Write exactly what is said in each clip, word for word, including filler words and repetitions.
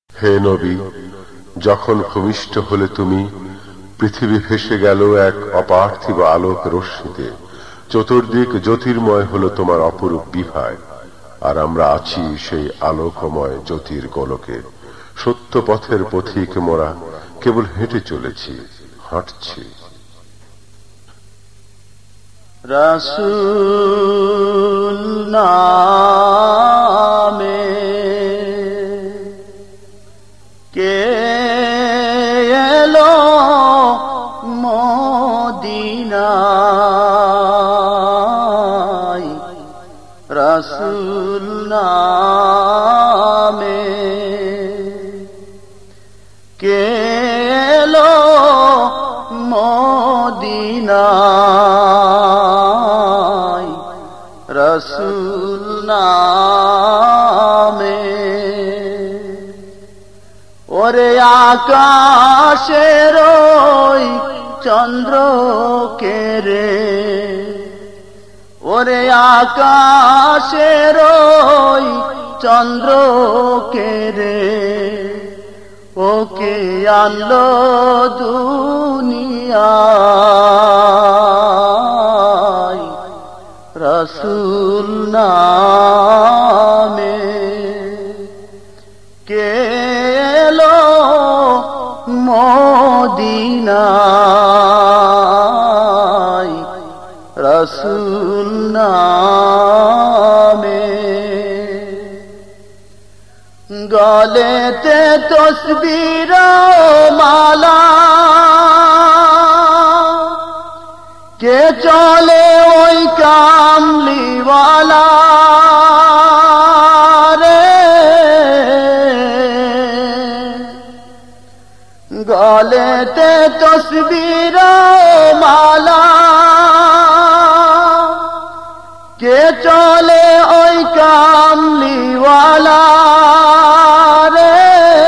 হে নবী, যখন ভূমিষ্ঠ হলে তুমি, পৃথিবী ভেসে গেল এক অপার্থিব আলোক রশ্মিতে। চতুর্দিক জ্যোতির্ময় হলো তোমার অপরূপ বিভায়, আর আমরা আছি সেই আলোকময় জ্যোতির গোলকে। সত্য পথের পথিক মোরা, কেবল হেঁটে চলেছি, হাঁটছি। রাসূল নামে কে এলো মদিনায়, রাসূল নামে কে এলো মদিনায়, রাসূল নামে। ওরে আকাশের ওই চন্দ্র কে রে, ওরে আকাশের ওই চন্দ্র কে রে, ওকে আনলো দুনিয়ায়, রাসূল নামে কে এলো মদিনায়, রাসূল নামে। গলেতে তসবির মালা, কে চলে ওই কামলিওয়ালা রে, গলেতে তসবির মালা, কে চলে ওই কামলিওয়ালা রে।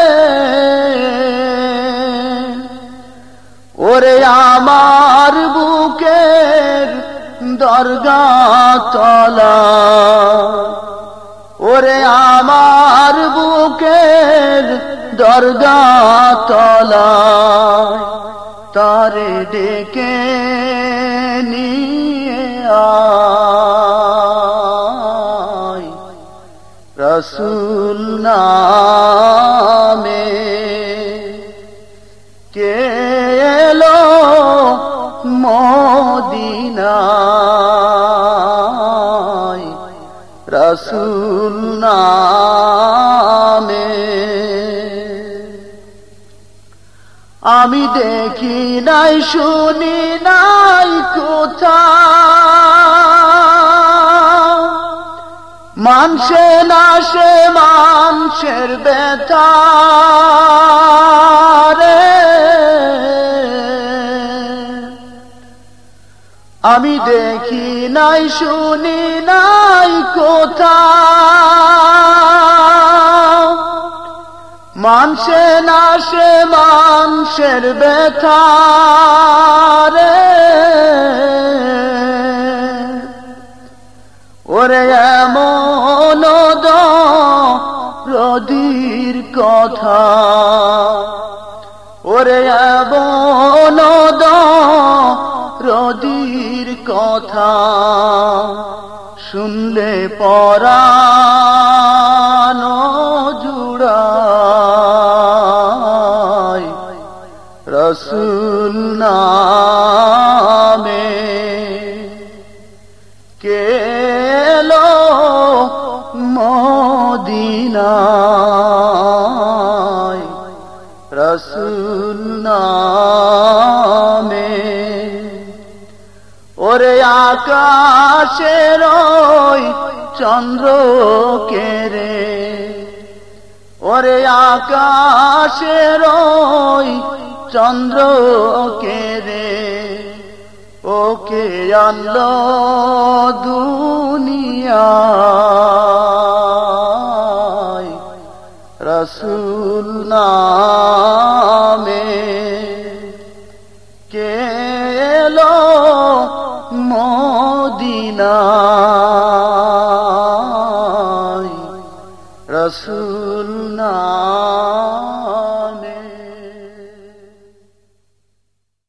ওরে আমার বুকের দরগা তলা, ওরে আমার বুকের দরগা তলা, তারে ডেকে নিয়ে আয়, রাসূল নামে কে এলো মদিনায়, রাসূল নামে। আমি দেখি নাই শুনি নাই কোথাও, মানসে না সে মানুষের ব্যথা রে। আমি দেখি নাই শুনি নাই কোথাও, মানসে না সে মানুষের ব্যথা রে। ওরে এমন দরদীর কথা, ওরে এমন দরদীর কথা, শুনলে পরাণ জুড়ায়, রাসূল নামে কে এলো মদিনায়, রাসূল নামে। ওরে আকাশের ওই চন্দ্র কে রে, ওরে আকাশের ওই চন্দ্র কে রে, ওকে আনলো দুনিয়ায়, রাসূল নামে কে এলো মদিনায়, রাসূল নামে।